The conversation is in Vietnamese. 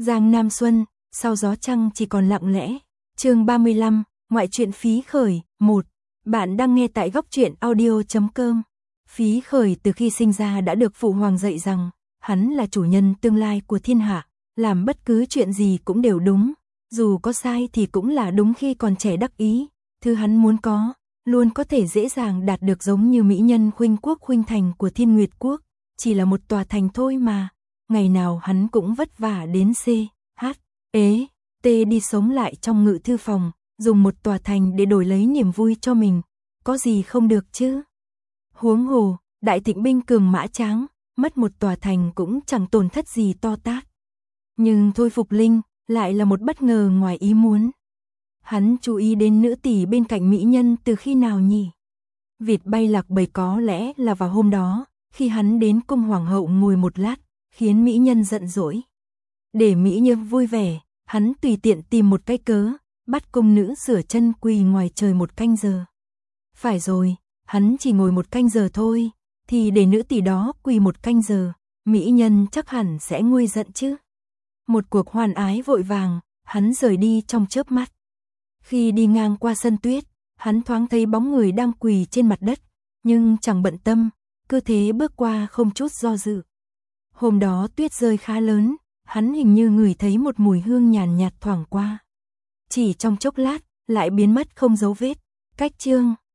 Giang Nam Xuân, sau gió trăng chỉ còn lặng lẽ. Chương 35, ngoại truyện Phí Khởi, 1. Bạn đang nghe tại góc truyện audio.com. Phí Khởi từ khi sinh ra đã được phụ hoàng dạy rằng, hắn là chủ nhân tương lai của thiên hạ, làm bất cứ chuyện gì cũng đều đúng, dù có sai thì cũng là đúng khi còn trẻ đắc ý, thứ hắn muốn có, luôn có thể dễ dàng đạt được giống như mỹ nhân Khuynh Quốc Khuynh Thành của Thiên Nguyệt Quốc, chỉ là một tòa thành thôi mà, ngày nào hắn cũng vất vả đến T đi sống lại trong ngự thư phòng, dùng một tòa thành để đổi lấy niềm vui cho mình, có gì không được chứ? Huống hồ, đại thịnh binh cường mã tráng, mất một tòa thành cũng chẳng tổn thất gì to tát. Nhưng Thôi Phục Linh lại là một bất ngờ ngoài ý muốn. Hắn chú ý đến nữ tỷ bên cạnh mỹ nhân từ khi nào nhỉ? Vịt bay lạc bầy có lẽ là vào hôm đó, khi hắn đến cung hoàng hậu ngồi một lát, khiến mỹ nhân giận dỗi. Để mỹ nhân vui vẻ, hắn tùy tiện tìm một cái cớ, bắt cung nữ rửa chân quỳ ngoài trời một canh giờ. Phải rồi, hắn chỉ ngồi một canh giờ thôi, thì để nữ tỷ đó quỳ một canh giờ, mỹ nhân chắc hẳn sẽ nguôi giận chứ. Một cuộc hoan ái vội vàng, hắn rời đi trong chớp mắt. Khi đi ngang qua sân tuyết, hắn thoáng thấy bóng người đang quỳ trên mặt đất, nhưng chẳng bận tâm, cứ thế bước qua không chút do dự. Hôm đó tuyết rơi khá lớn, hắn hình như ngửi thấy một mùi hương nhàn nhạt thoảng qua. Chỉ trong chốc lát, lại biến mất không dấu vết. Cách chương